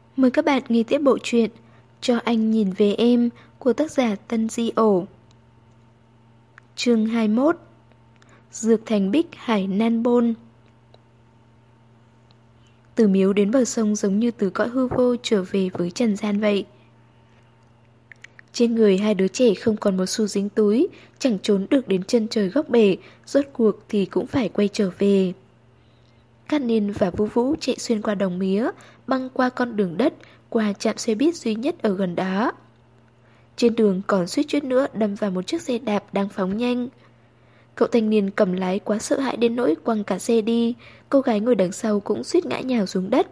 Mời các bạn nghe tiếp bộ truyện Cho anh nhìn về em của tác giả Tân Di Ổ. Chương 21. Dược Thành Bích Hải Nan Bôn. Từ miếu đến bờ sông giống như từ cõi hư vô trở về với trần gian vậy. Trên người hai đứa trẻ không còn một xu dính túi, chẳng trốn được đến chân trời góc bể, rốt cuộc thì cũng phải quay trở về. Cát Niên và Vũ Vũ chạy xuyên qua đồng mía, băng qua con đường đất, qua trạm xe buýt duy nhất ở gần đó. Trên đường còn suýt chút nữa đâm vào một chiếc xe đạp đang phóng nhanh. Cậu thanh niên cầm lái quá sợ hãi đến nỗi quăng cả xe đi, cô gái ngồi đằng sau cũng suýt ngã nhào xuống đất.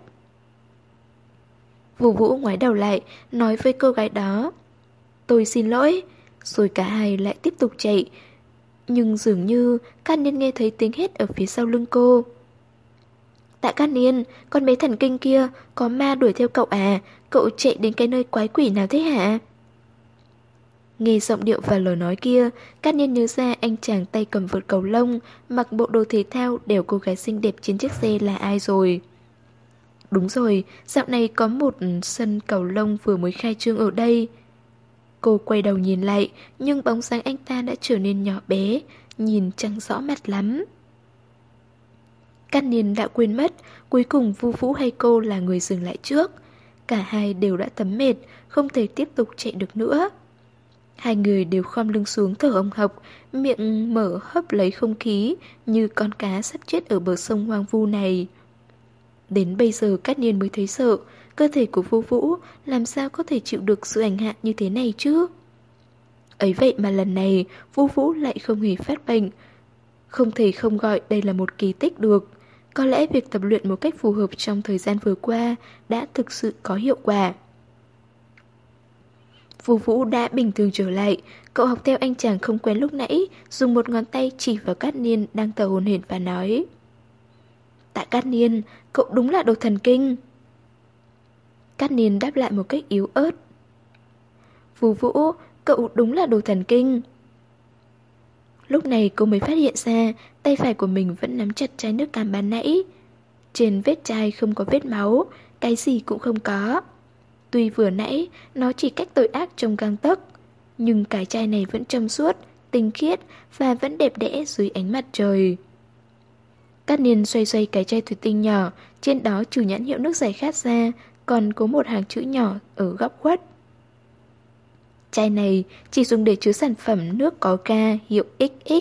Vũ Vũ ngoái đầu lại, nói với cô gái đó: "Tôi xin lỗi." Rồi cả hai lại tiếp tục chạy. Nhưng dường như Cát Niên nghe thấy tiếng hét ở phía sau lưng cô. "Tạ Cát Niên, con bé thần kinh kia, có ma đuổi theo cậu à? Cậu chạy đến cái nơi quái quỷ nào thế hả?" Nghe giọng điệu và lời nói kia, Cát Niên nhớ ra anh chàng tay cầm vợt cầu lông, mặc bộ đồ thể thao đèo cô gái xinh đẹp trên chiếc xe là ai rồi. Đúng rồi, dạo này có một sân cầu lông vừa mới khai trương ở đây. Cô quay đầu nhìn lại, nhưng bóng dáng anh ta đã trở nên nhỏ bé, nhìn chẳng rõ mặt lắm. Cát Niên đã quên mất, cuối cùng Vu Vũ hay cô là người dừng lại trước. Cả hai đều đã thấm mệt, không thể tiếp tục chạy được nữa. Hai người đều khom lưng xuống thở hồng hộc, miệng mở hấp lấy không khí, như con cá sắp chết ở bờ sông hoang vu này. Đến bây giờ Cát Niên mới thấy sợ, cơ thể của Vu Vũ làm sao có thể chịu được sự hành hạ như thế này chứ? Ấy vậy mà lần này, Vu Vũ lại không hề phát bệnh. Không thể không gọi đây là một kỳ tích được. Có lẽ việc tập luyện một cách phù hợp trong thời gian vừa qua đã thực sự có hiệu quả. Vu Vũ đã bình thường trở lại, cậu học theo anh chàng không quen lúc nãy, dùng một ngón tay chỉ vào Cát Niên đang thở hổn hển và nói: "Tạ Cát Niên, cậu đúng là đồ thần kinh." Cát Niên đáp lại một cách yếu ớt: "Vu Vũ, cậu đúng là đồ thần kinh." Lúc này cô mới phát hiện ra tay phải của mình vẫn nắm chặt chai nước cam ban nãy. Trên vết chai không có vết máu, cái gì cũng không có. Tuy vừa nãy nó chỉ cách tội ác trong gang tấc, nhưng cái chai này vẫn trong suốt, tinh khiết và vẫn đẹp đẽ dưới ánh mặt trời. Cát Niên xoay xoay cái chai thủy tinh nhỏ, trên đó trừ nhãn hiệu nước giải khát ra, còn có một hàng chữ nhỏ ở góc khuất. Chai này chỉ dùng để chứa sản phẩm nước có ga hiệu XX.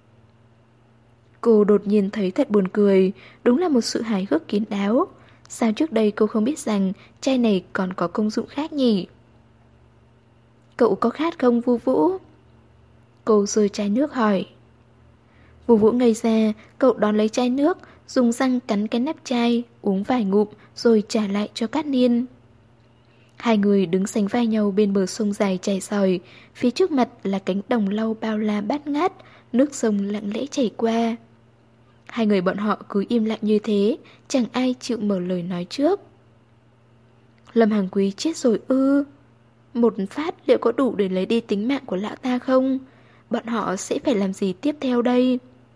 Cô đột nhiên thấy thật buồn cười, đúng là một sự hài hước kín đáo. Sao trước đây cô không biết rằng chai này còn có công dụng khác nhỉ? "Cậu có khát không Vu Vũ?" Cô giơ chai nước hỏi. Vu Vũ ngây ra, cậu đón lấy chai nước, dùng răng cắn cái nắp chai, uống vài ngụm rồi trả lại cho Cát Niên. Hai người đứng sánh vai nhau bên bờ sông dài chảy sỏi, phía trước mặt là cánh đồng lau bao la bát ngát, nước sông lặng lẽ chảy qua. Hai người bọn họ cứ im lặng như thế, chẳng ai chịu mở lời nói trước. Lâm Hàng Quý chết rồi ư? Một phát liệu có đủ để lấy đi tính mạng của lão ta không? Bọn họ sẽ phải làm gì tiếp theo đây?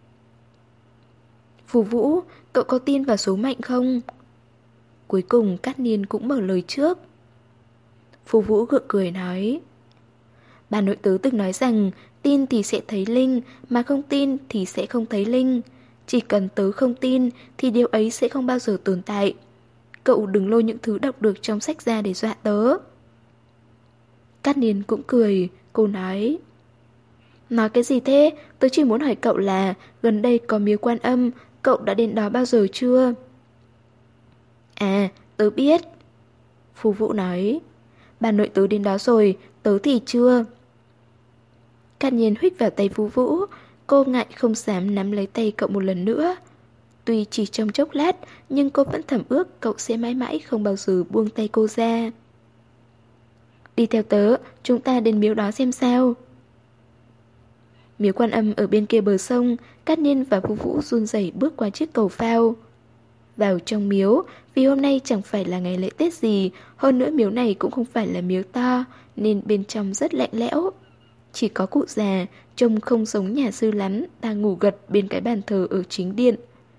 Phù Vũ, cậu có tin vào số mệnh không? Cuối cùng Cát Niên cũng mở lời trước. Phù Vũ gượng cười nói: "Bà nội tớ từng nói rằng tin thì sẽ thấy linh, mà không tin thì sẽ không thấy linh. Chỉ cần tớ không tin thì điều ấy sẽ không bao giờ tồn tại. Cậu đừng lôi những thứ đọc được trong sách ra để dọa tớ." Cát Niên cũng cười, cô nói: "Nói cái gì thế? Tớ chỉ muốn hỏi cậu là gần đây có miếu Quan Âm, cậu đã đến đó bao giờ chưa?" "À, tớ biết." Phù Vũ nói: "Bà nội tớ đến đó rồi, tớ thì chưa." Cát Nhiên huých vào tay Vu Vũ, cô ngại không dám nắm lấy tay cậu một lần nữa. Tuy chỉ trong chốc lát, nhưng cô vẫn thầm ước cậu sẽ mãi mãi không bao giờ buông tay cô ra. "Đi theo tớ, chúng ta đến miếu đó xem sao." Miếu Quan Âm ở bên kia bờ sông, Cát Nhiên và Vu Vũ run rẩy bước qua chiếc cầu phao. Vào trong miếu, vì hôm nay chẳng phải là ngày lễ Tết gì, hơn nữa miếu này cũng không phải là miếu to, nên bên trong rất lạnh lẽo. Chỉ có cụ già, trông không giống nhà sư lắm, đang ngủ gật bên cái bàn thờ ở chính điện.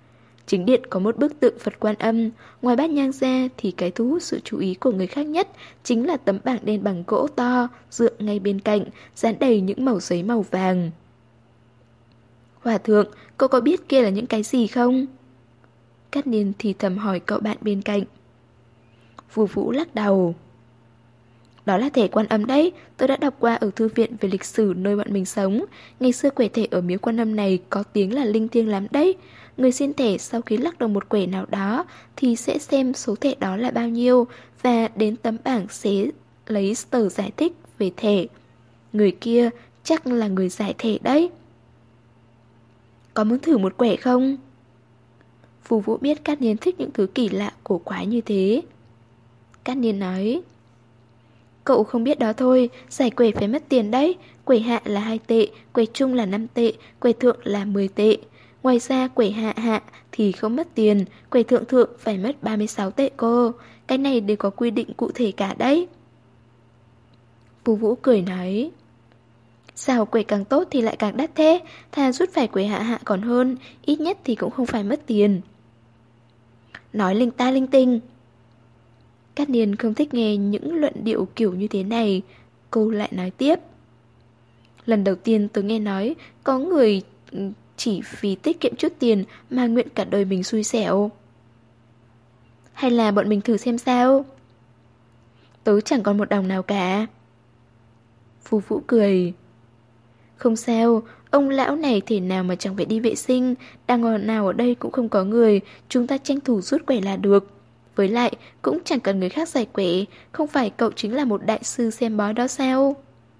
Chính điện có một bức tượng Phật Quan Âm, ngoài bát nhang ra thì cái thu hút sự chú ý của người khác nhất chính là tấm bảng đen bằng gỗ to, dựa ngay bên cạnh, dán đầy những mẩu giấy màu vàng. Hòa thượng, cậu có biết kia là những cái gì không? Cát Niên thì thầm hỏi cậu bạn bên cạnh. Vu Vũ lắc đầu. Đó là thể Quan Âm đấy, tôi đã đọc qua ở thư viện về lịch sử nơi bọn mình sống. Ngày xưa quẻ thể ở miếu Quan Âm này có tiếng là linh thiêng lắm đấy. Người xin thẻ sau khi lắc được một quẻ nào đó thì sẽ xem số thẻ đó là bao nhiêu và đến tấm bảng sẽ lấy tờ giải thích về thẻ. Người kia chắc là người giải thẻ đấy. Có muốn thử một quẻ không? Phù Vũ biết Cát Niên thích những thứ kỳ lạ cổ quái như thế. Cát Niên nói, cậu không biết đó thôi, giải quẻ phải mất tiền đấy. Quẻ hạ là 2 tệ, quẻ trung là 5 tệ, quẻ thượng là 10 tệ. Ngoài ra quẻ hạ hạ thì không mất tiền, quẻ thượng thượng phải mất 36 tệ cô. Cái này đều có quy định cụ thể cả đấy. Phù Vũ cười nói, sao quẻ càng tốt thì lại càng đắt thế, thà rút phải quẻ hạ hạ còn hơn, ít nhất thì cũng không phải mất tiền. Nói linh ta linh tinh. Cát Niên không thích nghe những luận điệu kiểu như thế này. Cô lại nói tiếp. Lần đầu tiên tôi nghe nói có người chỉ vì tiết kiệm chút tiền mà nguyện cả đời mình xui xẻo. Hay là bọn mình thử xem sao? Tớ chẳng còn một đồng nào cả. Phù Vũ cười. Không sao, ông lão này thể nào mà chẳng phải đi vệ sinh, đang ở nào ở đây cũng không có người, chúng ta tranh thủ rút quẻ là được. Với lại, cũng chẳng cần người khác giải quẻ, không phải cậu chính là một đại sư xem bói đó sao?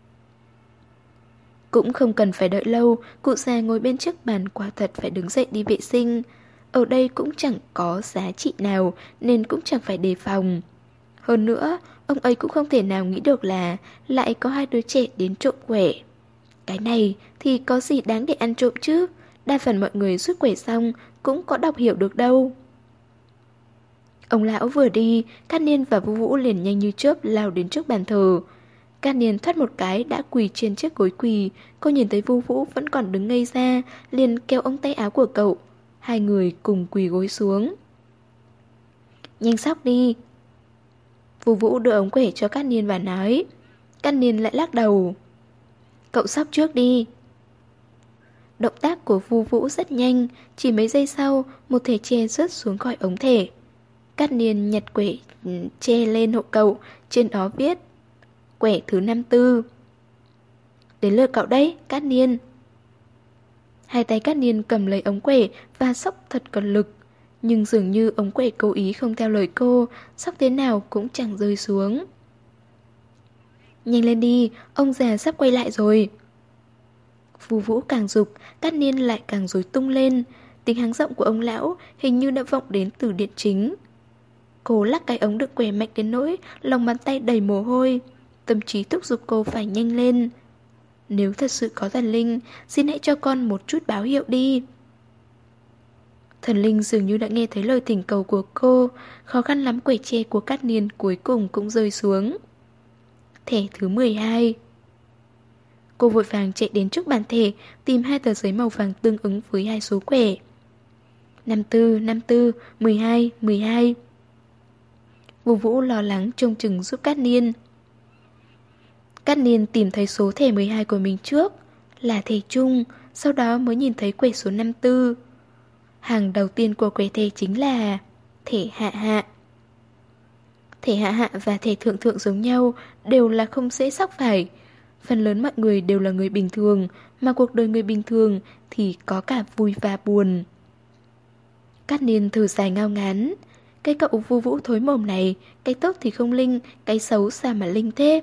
Cũng không cần phải đợi lâu, cụ già ngồi bên trước bàn quả thật phải đứng dậy đi vệ sinh. Ở đây cũng chẳng có giá trị nào nên cũng chẳng phải đề phòng. Hơn nữa, ông ấy cũng không thể nào nghĩ được là lại có 2 đứa trẻ đến trộm quẻ. Cái này thì có gì đáng để ăn trộm chứ? Đa phần mọi người rút quẻ xong cũng có đọc hiểu được đâu. Ông lão vừa đi, Cát Niên và Vu Vũ liền nhanh như chớp lao đến trước bàn thờ. Cát Niên thoát một cái đã quỳ trên chiếc gối quỳ. Cô nhìn thấy Vu Vũ vẫn còn đứng ngây ra, liền kéo ống tay áo của cậu. Hai người cùng quỳ gối xuống. Nhanh xóc đi. Vu Vũ đưa ống quẻ cho Cát Niên và nói. Cát Niên lại lắc đầu. Cậu xóc trước đi. Động tác của Vu Vũ rất nhanh, chỉ mấy giây sau, một thẻ tre rớt xuống khỏi ống thẻ. Cát Niên nhặt quẻ tre lên hộ cậu, trên đó viết quẻ thứ 54. Đến lượt cậu đấy, Cát Niên. Hai tay Cát Niên cầm lấy ống quẻ và xóc thật cần lực. Nhưng dường như ống quẻ cố ý không theo lời cô, xóc thế nào cũng chẳng rơi xuống. Nhanh lên đi, ông già sắp quay lại rồi. Vu Vũ càng giục, Cát Niên lại càng rối tung lên. Tiếng hắng giọng của ông lão hình như đã vọng đến từ điện chính. Cô lắc cái ống đựng quẻ mạnh đến nỗi lòng bàn tay đầy mồ hôi. Tâm trí thúc giục cô phải nhanh lên. Nếu thật sự có thần linh, xin hãy cho con một chút báo hiệu đi. Thần linh dường như đã nghe thấy lời thỉnh cầu của cô. Khó khăn lắm quẻ tre của Cát Niên cuối cùng cũng rơi xuống. Thẻ thứ 12. Cô vội vàng chạy đến trước bàn thẻ, tìm 2 tờ giấy màu vàng tương ứng với 2 số quẻ. 54, 54, 12, 12. Vu Vũ lo lắng trông chừng giúp Cát Niên. Cát Niên tìm thấy số thẻ 12 của mình trước, là thẻ chung, sau đó mới nhìn thấy quẻ số 54. Hàng đầu tiên của quẻ thẻ chính là thẻ hạ hạ. Thẻ hạ hạ và thẻ thượng thượng giống nhau, đều là không dễ sóc phải. Phần lớn mọi người đều là người bình thường, mà cuộc đời người bình thường thì có cả vui và buồn. Cát Niên thở dài ngao ngán. Cái cậu Vu Vũ thối mồm này, cái tốt thì không linh, cái xấu sao mà linh thế.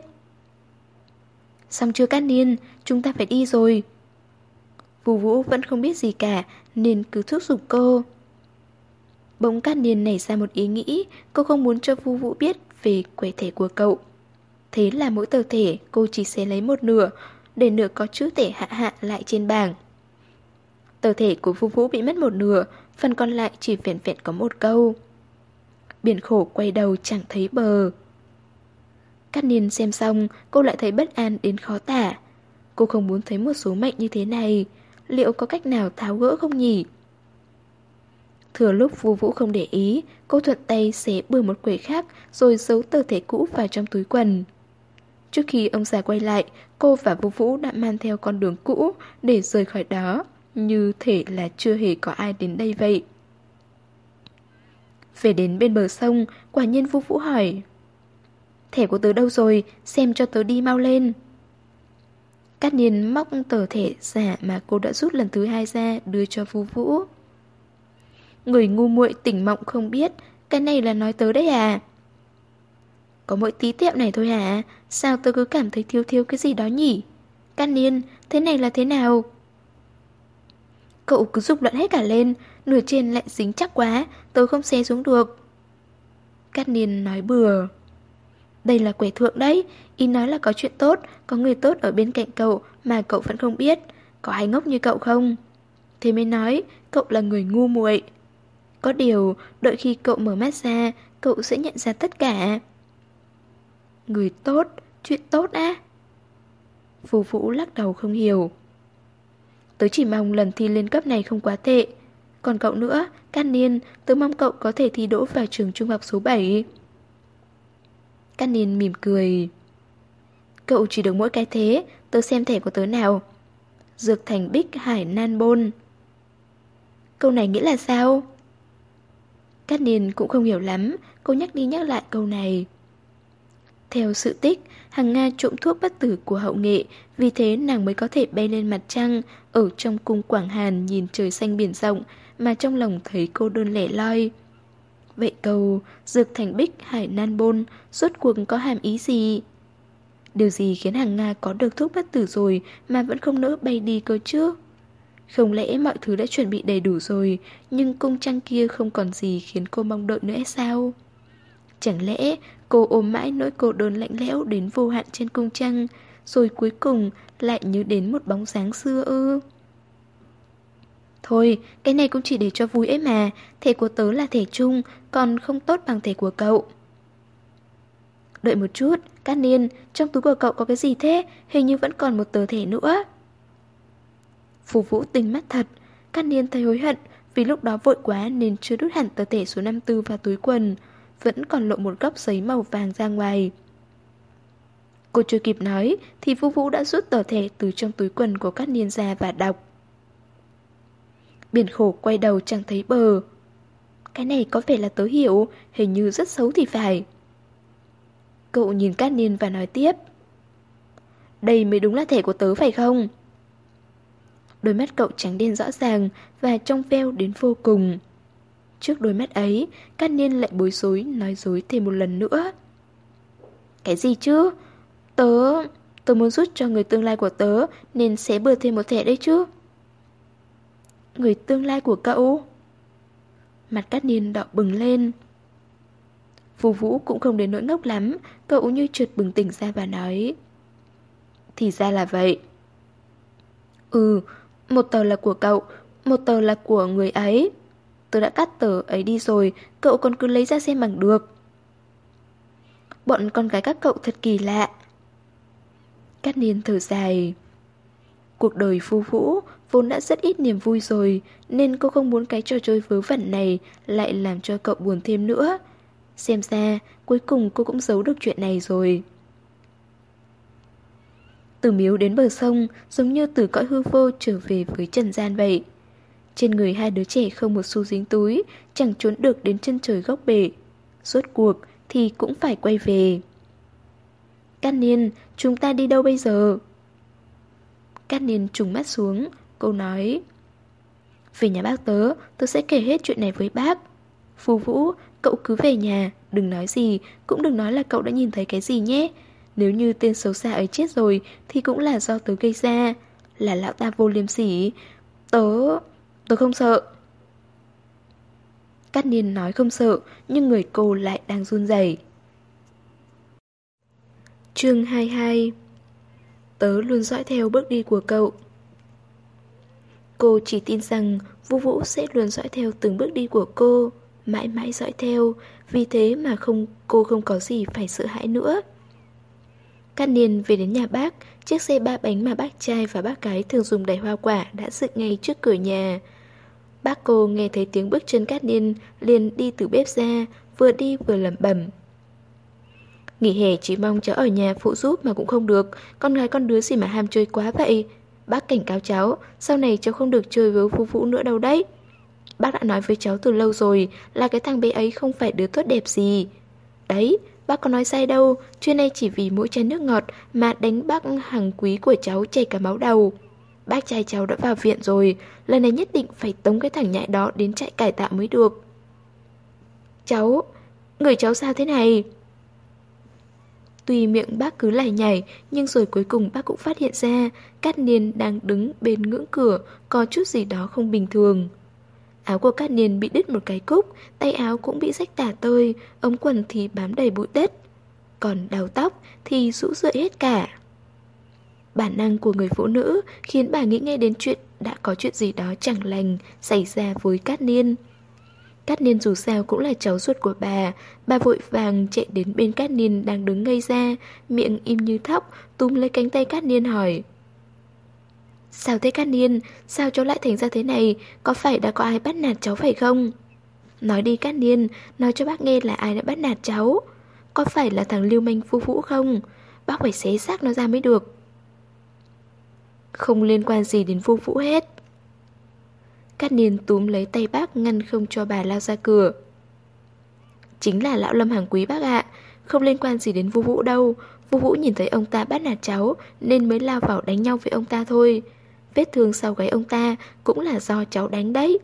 Xong chưa Cát Niên, chúng ta phải đi rồi. Vu Vũ vẫn không biết gì cả, nên cứ thúc giục cô. Bỗng Cát Niên nảy ra một ý nghĩ, cô không muốn cho Vu Vũ biết về quẻ thẻ của cậu. Thế là mỗi tờ thẻ cô chỉ sẽ lấy một nửa, để nửa có chữ thẻ hạ hạ lại trên bảng. Tờ thẻ của Vu Vũ bị mất một nửa, phần còn lại chỉ vẹn vẹn có một câu. Biển khổ quay đầu chẳng thấy bờ. Cát Niên xem xong, cô lại thấy bất an đến khó tả. Cô không muốn thấy một số mệnh như thế này. Liệu có cách nào tháo gỡ không nhỉ? Thừa lúc Vu Vũ không để ý, cô thuận tay xé bừa một quầy khác rồi giấu tờ thẻ cũ vào trong túi quần. Trước khi ông già quay lại, cô và Vu Vũ đã mang theo con đường cũ để rời khỏi đó, như thể là chưa hề có ai đến đây vậy. Về đến bên bờ sông, quả nhiên Vu Vũ hỏi: thẻ của tớ đâu rồi, xem cho tớ đi mau lên. Cát Niên móc tờ thẻ giả mà cô đã rút lần thứ 2 ra đưa cho Vu Vũ. Người ngu muội tỉnh mộng không biết, cái này là nói tớ đấy à? Có mỗi tí tẹo này thôi hả? Sao tớ cứ cảm thấy thiếu thiếu cái gì đó nhỉ? Cát Niên, thế này là thế nào? Cậu cứ dục loạn hết cả lên, nửa trên lại dính chắc quá, tớ không xé xuống được. Cát Niên nói bừa. Đây là quẻ thượng đấy, ý nói là có chuyện tốt, có người tốt ở bên cạnh cậu mà cậu vẫn không biết. Có ai ngốc như cậu không? Thế mới nói, cậu là người ngu muội. Có điều, đợi khi cậu mở mắt ra, cậu sẽ nhận ra tất cả. Người tốt, chuyện tốt á? Phù Vũ lắc đầu không hiểu. Tớ chỉ mong lần thi lên cấp này không quá tệ. Còn cậu nữa, Cát Niên, tớ mong cậu có thể thi đỗ vào trường trung học số 7. Cát Niên mỉm cười. Cậu chỉ được mỗi cái thế, tớ xem thẻ của tớ nào. Dược Thành Bích Hải Nan Bôn. Câu này nghĩa là sao? Cát Niên cũng không hiểu lắm, cô nhắc đi nhắc lại câu này. Theo sự tích, Hằng Nga trộm thuốc bất tử của hậu nghệ, vì thế nàng mới có thể bay lên mặt trăng, ở trong cung Quảng Hàn nhìn trời xanh biển rộng, mà trong lòng thấy cô đơn lẻ loi. Vậy câu Dược Thành Bích Hải Nan Bôn rốt cuộc có hàm ý gì? Điều gì khiến Hằng Nga có được thuốc bất tử rồi mà vẫn không nỡ bay đi cơ chứ? Không lẽ mọi thứ đã chuẩn bị đầy đủ rồi, nhưng cung trăng kia không còn gì khiến cô mong đợi nữa hay sao? Chẳng lẽ cô ôm mãi nỗi cô đơn lạnh lẽo đến vô hạn trên cung trăng, rồi cuối cùng lại nhớ đến một bóng dáng xưa ư? Thôi, cái này cũng chỉ để cho vui ấy mà, thẻ của tớ là thẻ chung, còn không tốt bằng thẻ của cậu. Đợi một chút, Cát Niên, trong túi của cậu có cái gì thế? Hình như vẫn còn một tờ thẻ nữa. Phù Vũ tinh mắt thật, Cát Niên thấy hối hận vì lúc đó vội quá nên chưa đút hẳn tờ thẻ số 54 vào túi quần, vẫn còn lộ một góc giấy màu vàng ra ngoài. Cô chưa kịp nói thì Phù Vũ đã rút tờ thẻ từ trong túi quần của Cát Niên ra và đọc. Biển khổ quay đầu chẳng thấy bờ. Cái này có vẻ là tớ hiểu, hình như rất xấu thì phải. Cậu nhìn Cát Niên và nói tiếp. Đây mới đúng là thẻ của tớ phải không? Đôi mắt cậu trắng đen rõ ràng và trong veo đến vô cùng. Trước đôi mắt ấy, Cát Niên lại bối rối nói dối thêm một lần nữa. Cái gì chứ? Tớ muốn rút cho người tương lai của tớ nên sẽ bừa thêm một thẻ đấy chứ. Người tương lai của cậu? Mặt Cát Niên đỏ bừng lên. Phù Vũ cũng không đến nỗi ngốc lắm, cậu như chợt bừng tỉnh ra và nói. Thì ra là vậy. Ừ, một tờ là của cậu, một tờ là của người ấy. Tớ đã cắt tờ ấy đi rồi, cậu còn cứ lấy ra xem bằng được. Bọn con gái các cậu thật kỳ lạ. Cát Niên thở dài. Cuộc đời Phù Vũ vốn đã rất ít niềm vui rồi, nên cô không muốn cái trò chơi vớ vẩn này lại làm cho cậu buồn thêm nữa. Xem ra, cuối cùng cô cũng giấu được chuyện này rồi. Từ miếu đến bờ sông, giống như từ cõi hư vô trở về với trần gian vậy. Trên người hai đứa trẻ không một xu dính túi, chẳng trốn được đến chân trời góc bể. Rốt cuộc thì cũng phải quay về. Cát Niên, chúng ta đi đâu bây giờ? Cát Niên trùng mắt xuống, cô nói. Về nhà bác tớ, tớ sẽ kể hết chuyện này với bác. Phù Vũ, cậu cứ về nhà, đừng nói gì, cũng đừng nói là cậu đã nhìn thấy cái gì nhé. Nếu như tên xấu xa ấy chết rồi thì cũng là do tớ gây ra. Là lão ta vô liêm sỉ. Tớ không sợ. Cát Niên nói không sợ, nhưng người cô lại đang run rẩy. Chương 22. Tớ luôn dõi theo bước đi của cậu. Cô chỉ tin rằng Vu Vũ sẽ luôn dõi theo từng bước đi của cô, mãi mãi dõi theo, vì thế mà cô không có gì phải sợ hãi nữa. Cát Niên về đến nhà bác, chiếc xe ba bánh mà bác trai và bác gái thường dùng đẩy hoa quả đã dựng ngay trước cửa nhà. Bác cô nghe thấy tiếng bước chân Cát Niên liền đi từ bếp ra, vừa đi vừa lẩm bẩm. Nghỉ hè chỉ mong cháu ở nhà phụ giúp mà cũng không được, con gái con đứa gì mà ham chơi quá vậy. Bác cảnh cáo cháu, sau này cháu không được chơi với Vũ Vũ nữa đâu đấy. Bác đã nói với cháu từ lâu rồi là cái thằng bé ấy không phải đứa tốt đẹp gì. Đấy, bác có nói sai đâu, trưa nay chỉ vì mỗi chén nước ngọt mà đánh bác hàng quý của cháu chảy cả máu đầu. Bác trai cháu đã vào viện rồi, lần này nhất định phải tống cái thằng nhãi đó đến trại cải tạo mới được. Cháu, người cháu sao thế này? Tuy miệng bác cứ lải nhải, nhưng rồi cuối cùng bác cũng phát hiện ra Cát Niên đang đứng bên ngưỡng cửa, có chút gì đó không bình thường. Áo của Cát Niên bị đứt một cái cúc, tay áo cũng bị rách tả tơi, ống quần thì bám đầy bụi đất. Còn đầu tóc thì rũ rượi hết cả. Bản năng của người phụ nữ khiến bà nghĩ ngay đến chuyện đã có chuyện gì đó chẳng lành xảy ra với Cát Niên. Cát Niên dù sao cũng là cháu ruột của bà vội vàng chạy đến bên Cát Niên đang đứng ngây ra, miệng im như thóc, túm lấy cánh tay Cát Niên hỏi. Sao thế Cát Niên, sao cháu lại thành ra thế này, có phải đã có ai bắt nạt cháu phải không? Nói đi Cát Niên, nói cho bác nghe là ai đã bắt nạt cháu. Có phải là thằng lưu manh Vũ Vũ không? Bác phải xé xác nó ra mới được. Không liên quan gì đến Vũ Vũ hết. Cát Niên túm lấy tay bác ngăn không cho bà lao ra cửa. Chính là lão Lâm hàng quý bác ạ, không liên quan gì đến Vũ Vũ đâu. Vũ Vũ nhìn thấy ông ta bắt nạt cháu nên mới lao vào đánh nhau với ông ta thôi. Vết thương sau gáy ông ta cũng là do cháu đánh đấy.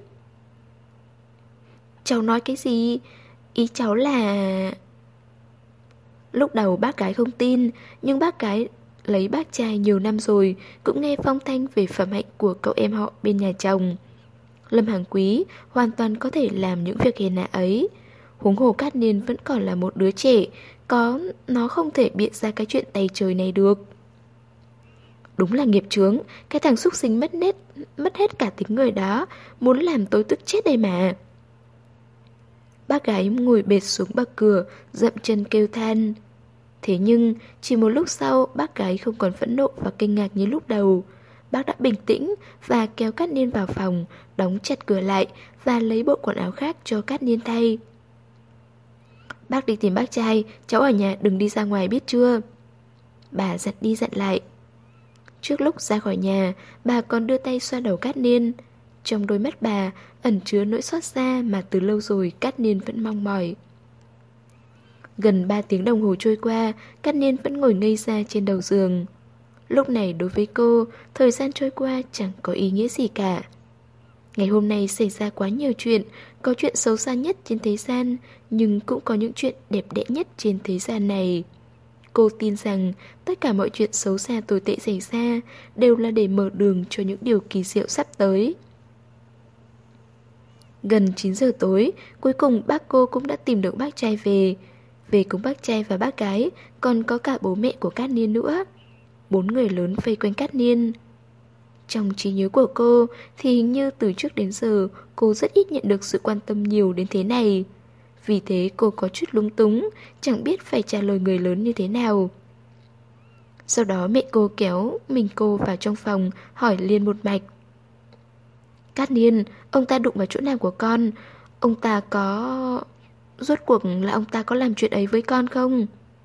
Cháu nói cái gì? Ý cháu là... Lúc đầu bác gái không tin, nhưng bác gái lấy bác trai nhiều năm rồi cũng nghe phong thanh về phẩm hạnh của cậu em họ bên nhà chồng. Lâm Hàng Quý hoàn toàn có thể làm những việc hèn hạ ấy. Huống hồ Cát Niên vẫn còn là một đứa trẻ, nó không thể biện ra cái chuyện tày trời này được. Đúng là nghiệp chướng, cái thằng súc sinh mất hết cả tính người đó, muốn làm tôi tức chết đây mà. Bác gái ngồi bệt xuống bậc cửa, dậm chân kêu than. Thế nhưng, chỉ một lúc sau, bác gái không còn phẫn nộ và kinh ngạc như lúc đầu. Bác đã bình tĩnh và kéo Cát Niên vào phòng, đóng chặt cửa lại và lấy bộ quần áo khác cho Cát Niên thay. Bác đi tìm bác trai, cháu ở nhà đừng đi ra ngoài biết chưa? Bà dặn đi dặn lại. Trước lúc ra khỏi nhà, bà còn đưa tay xoa đầu Cát Niên. Trong đôi mắt bà ẩn chứa nỗi xót xa mà từ lâu rồi Cát Niên vẫn mong mỏi. Gần 3 tiếng đồng hồ trôi qua, Cát Niên vẫn ngồi ngây ra trên đầu giường. Lúc này đối với cô, thời gian trôi qua chẳng có ý nghĩa gì cả. Ngày hôm nay xảy ra quá nhiều chuyện, có chuyện xấu xa nhất trên thế gian, nhưng cũng có những chuyện đẹp đẽ nhất trên thế gian này. Cô tin rằng tất cả mọi chuyện xấu xa tồi tệ xảy ra đều là để mở đường cho những điều kỳ diệu sắp tới. Gần 9 giờ tối, cuối cùng bác cô cũng đã tìm được bác trai về. Về cùng bác trai và bác gái, còn có cả bố mẹ của Cát Niên nữa. 4 người lớn vây quanh Cát Niên. Trong trí nhớ của cô thì hình như từ trước đến giờ cô rất ít nhận được sự quan tâm nhiều đến thế này. Vì thế cô có chút lúng túng, chẳng biết phải trả lời người lớn như thế nào. Sau đó mẹ cô kéo mình cô vào trong phòng, hỏi liền một mạch. Cát Niên, ông ta đụng vào chỗ nào của con? Ông ta có... Rốt cuộc là ông ta có làm chuyện ấy với con không?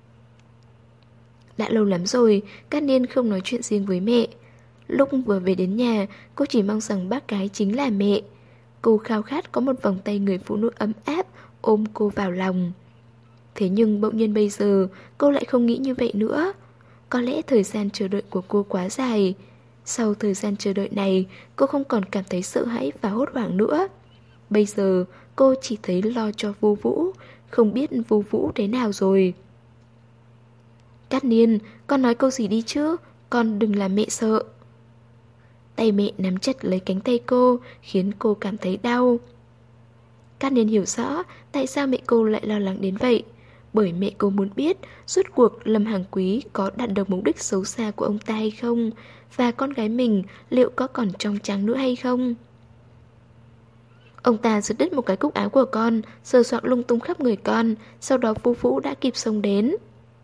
Đã lâu lắm rồi, Cát Niên không nói chuyện riêng với mẹ. Lúc vừa về đến nhà, cô chỉ mong rằng bác gái chính là mẹ. Cô khao khát có một vòng tay người phụ nữ ấm áp ôm cô vào lòng. Thế nhưng bỗng nhiên bây giờ cô lại không nghĩ như vậy nữa. Có lẽ thời gian chờ đợi của cô quá dài. Sau thời gian chờ đợi này, cô không còn cảm thấy sợ hãi và hốt hoảng nữa. Bây giờ cô chỉ thấy lo cho Vô Vũ, không biết Vô Vũ thế nào rồi. Cát Niên, con nói câu gì đi chứ, con đừng làm mẹ sợ. Tay mẹ nắm chặt lấy cánh tay cô, khiến cô cảm thấy đau. Cát Niên hiểu rõ tại sao mẹ cô lại lo lắng đến vậy. Bởi mẹ cô muốn biết rốt cuộc Lâm Hàng Quý có đạt được mục đích xấu xa của ông ta hay không, và con gái mình liệu có còn trong trắng nữa hay không. Ông ta giật đứt một cái cúc áo của con, sờ soạng lung tung khắp người con, sau đó Vũ Vũ đã kịp xông đến.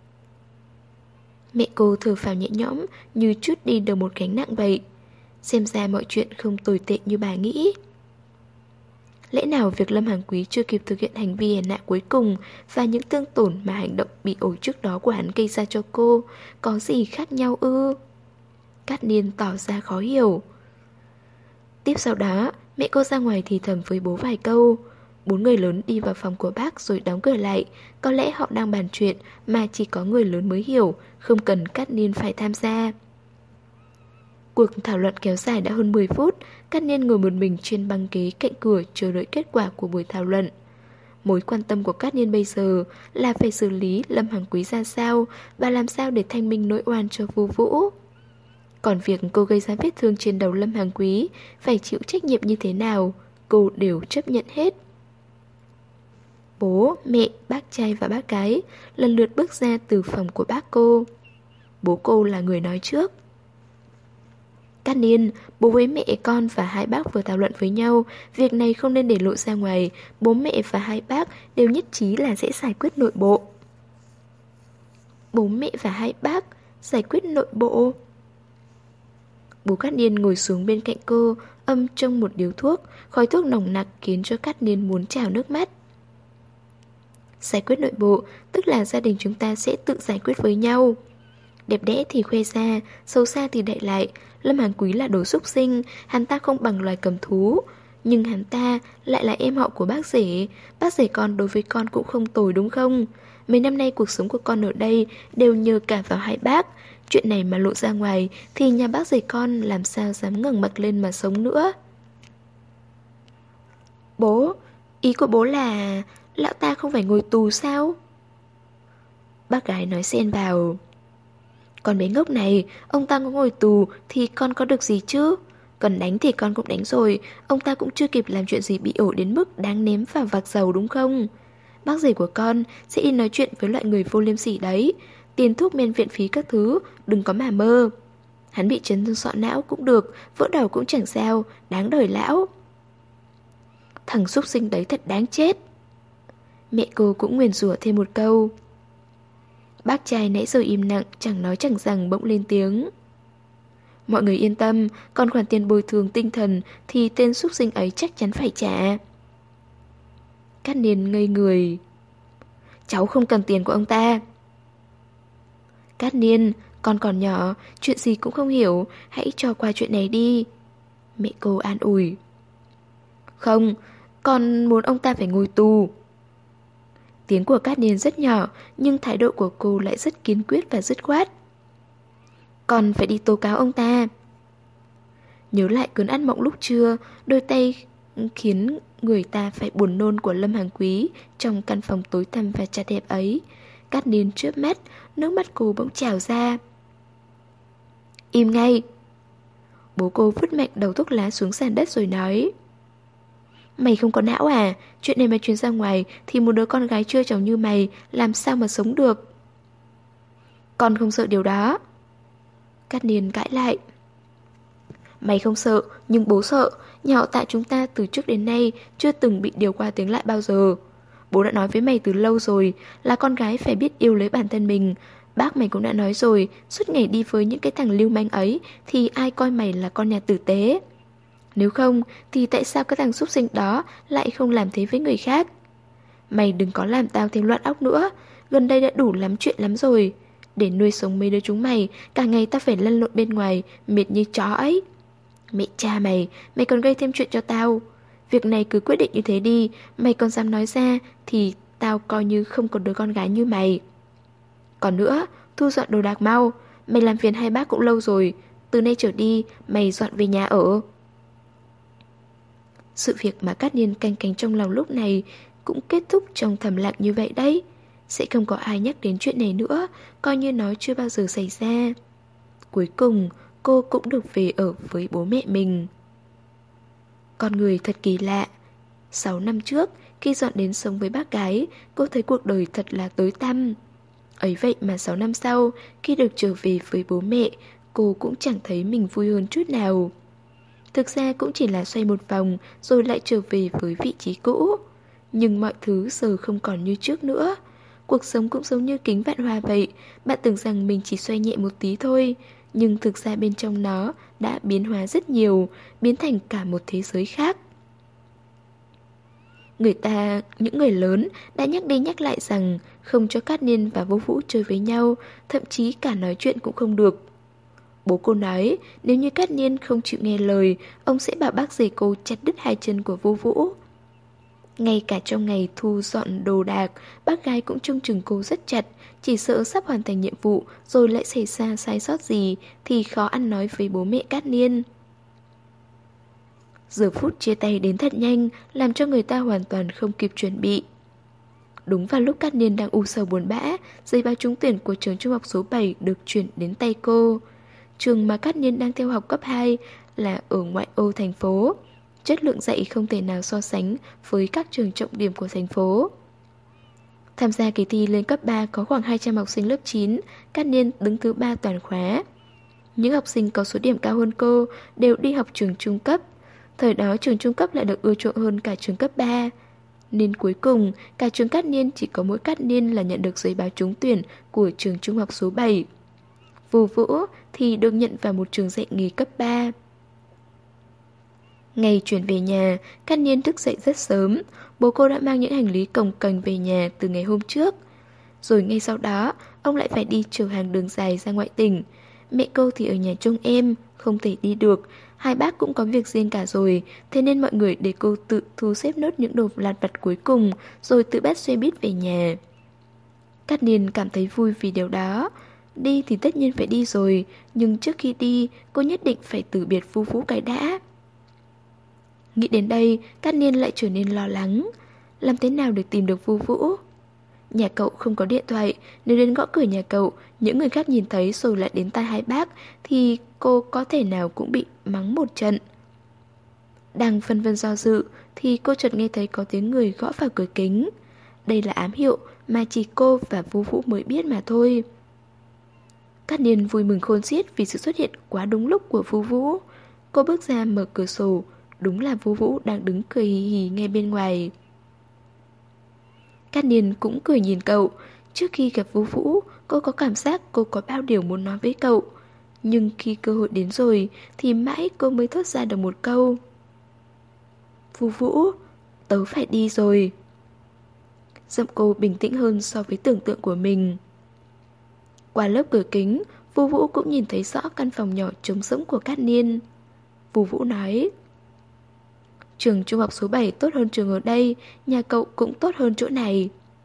Mẹ cô thở phào nhẹ nhõm như trút đi được một gánh nặng vậy. Xem ra mọi chuyện không tồi tệ như bà nghĩ. Lẽ nào việc Lâm Hàng Quý chưa kịp thực hiện hành vi hèn hạ cuối cùng và những thương tổn mà hành động bị ổi trước đó của hắn gây ra cho cô có gì khác nhau ư? Cát Niên tỏ ra khó hiểu. Tiếp sau đó, mẹ cô ra ngoài thì thầm với bố vài câu. Bốn người lớn đi vào phòng của bác rồi đóng cửa lại. Có lẽ họ đang bàn chuyện mà chỉ có người lớn mới hiểu, không cần Cát Niên phải tham gia. Cuộc thảo luận kéo dài đã hơn 10 phút, Cát Niên ngồi một mình trên băng ghế cạnh cửa chờ đợi kết quả của buổi thảo luận. Mối quan tâm của Cát Niên bây giờ là phải xử lý Lâm Hàng Quý ra sao và làm sao để thanh minh nỗi oan cho Vu Vũ. Còn việc cô gây ra vết thương trên đầu Lâm Hàng Quý phải chịu trách nhiệm như thế nào, cô đều chấp nhận hết. Bố, mẹ, bác trai và bác gái lần lượt bước ra từ phòng của bác cô. Bố cô là người nói trước. Cát Niên, bố với mẹ con và hai bác vừa thảo luận với nhau, việc này không nên để lộ ra ngoài, bố mẹ và hai bác đều nhất trí là sẽ giải quyết nội bộ. Bố mẹ và hai bác giải quyết nội bộ. Bố Cát Niên ngồi xuống bên cạnh cô, âm trong một điếu thuốc, khói thuốc nồng nặc khiến cho Cát Niên muốn trào nước mắt. Giải quyết nội bộ, tức là gia đình chúng ta sẽ tự giải quyết với nhau. Đẹp đẽ thì khoe ra, xấu xa thì đậy lại. Lâm Hàng Quý là đồ súc sinh, hắn ta không bằng loài cầm thú. Nhưng hắn ta lại là em họ của bác rể con đối với con cũng không tồi đúng không? Mấy năm nay cuộc sống của con ở đây đều nhờ cả vào hai bác. Chuyện này mà lộ ra ngoài thì nhà bác rể con làm sao dám ngẩng mặt lên mà sống nữa. Bố, ý của bố là lão ta không phải ngồi tù sao? Bác gái nói xen vào. Con bé ngốc này, ông ta có ngồi tù thì con có được gì chứ? Cần đánh thì con cũng đánh rồi, ông ta cũng chưa kịp làm chuyện gì bị ổi đến mức đáng ném vào vạc dầu đúng không? Bác rể của con sẽ đi nói chuyện với loại người vô liêm sỉ đấy. Tiền thuốc men viện phí các thứ, đừng có mà mơ. Hắn bị chấn thương sọ não cũng được, vỡ đầu cũng chẳng sao, đáng đời lão. Thằng súc sinh đấy thật đáng chết. Mẹ cô cũng nguyền rủa thêm một câu. Bác trai nãy giờ im lặng, chẳng nói chẳng rằng bỗng lên tiếng. Mọi người yên tâm, còn khoản tiền bồi thường tinh thần thì tên súc sinh ấy chắc chắn phải trả. Cát Niên ngây người. Cháu không cần tiền của ông ta. Cát Niên, con còn nhỏ, chuyện gì cũng không hiểu, hãy cho qua chuyện này đi. Mẹ cô an ủi. Không, con muốn ông ta phải ngồi tù. Tiếng của Cát Niên rất nhỏ, nhưng thái độ của cô lại rất kiên quyết và dứt khoát. Con phải đi tố cáo ông ta. Nhớ lại cơn ác mộng lúc trưa, đôi tay khiến người ta phải buồn nôn của Lâm Hàng Quý trong căn phòng tối tăm và chặt hẹp ấy. Cát Niên chớp mắt, nước mắt cô bỗng trào ra. Im ngay. Bố cô vứt mạnh đầu thuốc lá xuống sàn đất rồi nói. Mày không có não à? Chuyện này mà truyền ra ngoài thì một đứa con gái chưa chồng như mày làm sao mà sống được? Con không sợ điều đó. Cát Niên cãi lại. Mày không sợ, nhưng bố sợ. Nhà họ Tạ chúng ta từ trước đến nay chưa từng bị điều qua tiếng lại bao giờ. Bố đã nói với mày từ lâu rồi là con gái phải biết yêu lấy bản thân mình. Bác mày cũng đã nói rồi, suốt ngày đi với những cái thằng lưu manh ấy thì ai coi mày là con nhà tử tế. Nếu không thì tại sao cái thằng súc sinh đó lại không làm thế với người khác? Mày đừng có làm tao thêm loạn óc nữa. Gần đây đã đủ lắm chuyện lắm rồi. Để nuôi sống mấy đứa chúng mày, cả ngày tao phải lăn lộn bên ngoài, mệt như chó ấy. Mẹ cha mày, mày còn gây thêm chuyện cho tao. Việc này cứ quyết định như thế đi. Mày còn dám nói ra thì tao coi như không có đứa con gái như mày. Còn nữa, thu dọn đồ đạc mau. Mày làm phiền hai bác cũng lâu rồi. Từ nay trở đi, mày dọn về nhà ở. Sự việc mà Cát Niên canh cánh trong lòng lúc này cũng kết thúc trong thầm lặng như vậy đấy. Sẽ không có ai nhắc đến chuyện này nữa, coi như nó chưa bao giờ xảy ra. Cuối cùng, cô cũng được về ở với bố mẹ mình. Con người thật kỳ lạ. 6 năm trước, khi dọn đến sống với bác gái, cô thấy cuộc đời thật là tối tăm. Ấy vậy mà 6 năm sau, khi được trở về với bố mẹ, cô cũng chẳng thấy mình vui hơn chút nào. Thực ra cũng chỉ là xoay một vòng rồi lại trở về với vị trí cũ. Nhưng mọi thứ giờ không còn như trước nữa. Cuộc sống cũng giống như kính vạn hoa vậy. Bạn tưởng rằng mình chỉ xoay nhẹ một tí thôi, nhưng thực ra bên trong nó đã biến hóa rất nhiều, biến thành cả một thế giới khác. Những người lớn đã nhắc đi nhắc lại rằng không cho Cát Niên và Vô Vũ chơi với nhau, thậm chí cả nói chuyện cũng không được. Bố cô nói, nếu như Cát Niên không chịu nghe lời, ông sẽ bảo bác rể cô chặt đứt hai chân của Vô Vũ. Ngay cả trong ngày thu dọn đồ đạc, bác gái cũng trông chừng cô rất chặt, chỉ sợ sắp hoàn thành nhiệm vụ rồi lại xảy ra sai sót gì thì khó ăn nói với bố mẹ Cát Niên. Giờ phút chia tay đến thật nhanh, làm cho người ta hoàn toàn không kịp chuẩn bị. Đúng vào lúc Cát Niên đang u sầu buồn bã, giấy báo trúng tuyển của trường trung học số 7 được chuyển đến tay cô. Trường mà Cát Niên đang theo học cấp 2 là ở ngoại ô thành phố. Chất lượng dạy không thể nào so sánh với các trường trọng điểm của thành phố. Tham gia kỳ thi lên cấp 3 có khoảng 200 học sinh lớp 9, Cát Niên đứng thứ 3 toàn khóa. Những học sinh có số điểm cao hơn cô đều đi học trường trung cấp. Thời đó trường trung cấp lại được ưa chuộng hơn cả trường cấp 3. Nên cuối cùng, cả trường Cát Niên chỉ có mỗi Cát Niên là nhận được giấy báo trúng tuyển của trường trung học số 7. Vô Vũ thì được nhận vào một trường dạy nghề cấp 3. Ngày chuyển về nhà, Cát Niên thức dậy rất sớm. Bố cô đã mang những hành lý cồng kềnh về nhà từ ngày hôm trước. Rồi ngay sau đó, ông lại phải đi chở hàng đường dài ra ngoại tỉnh. Mẹ cô thì ở nhà trông em, không thể đi được. Hai bác cũng có việc riêng cả rồi, thế nên mọi người để cô tự thu xếp nốt những đồ lặt vặt cuối cùng, rồi tự bắt xe buýt về nhà. Cát Niên cảm thấy vui vì điều đó. Đi thì tất nhiên phải đi rồi, nhưng trước khi đi, cô nhất định phải từ biệt Vu Vũ cái đã. Nghĩ đến đây, Cát Niên lại trở nên lo lắng. Làm thế nào để tìm được Vu Vũ? Nhà cậu không có điện thoại, nếu đến gõ cửa nhà cậu, những người khác nhìn thấy rồi lại đến tai hai bác, thì cô có thể nào cũng bị mắng một trận. Đang phân vân do dự, thì cô chợt nghe thấy có tiếng người gõ vào cửa kính. Đây là ám hiệu mà chỉ cô và Vu Vũ mới biết mà thôi. Cát Niên vui mừng khôn xiết vì sự xuất hiện quá đúng lúc của Vu Vũ. Cô bước ra mở cửa sổ, đúng là Vu Vũ đang đứng cười hì hì ngay bên ngoài. Cát Niên cũng cười nhìn cậu. Trước khi gặp Vu Vũ, cô có cảm giác cô có bao điều muốn nói với cậu. Nhưng khi cơ hội đến rồi, thì mãi cô mới thốt ra được một câu. Vu Vũ, tớ phải đi rồi. Giọng cô bình tĩnh hơn so với tưởng tượng của mình. Qua lớp cửa kính, Vu Vũ cũng nhìn thấy rõ căn phòng nhỏ trống rỗng của Cát Niên. Vu Vũ nói, trường trung học số 7 tốt hơn trường ở đây, nhà cậu cũng tốt hơn chỗ này.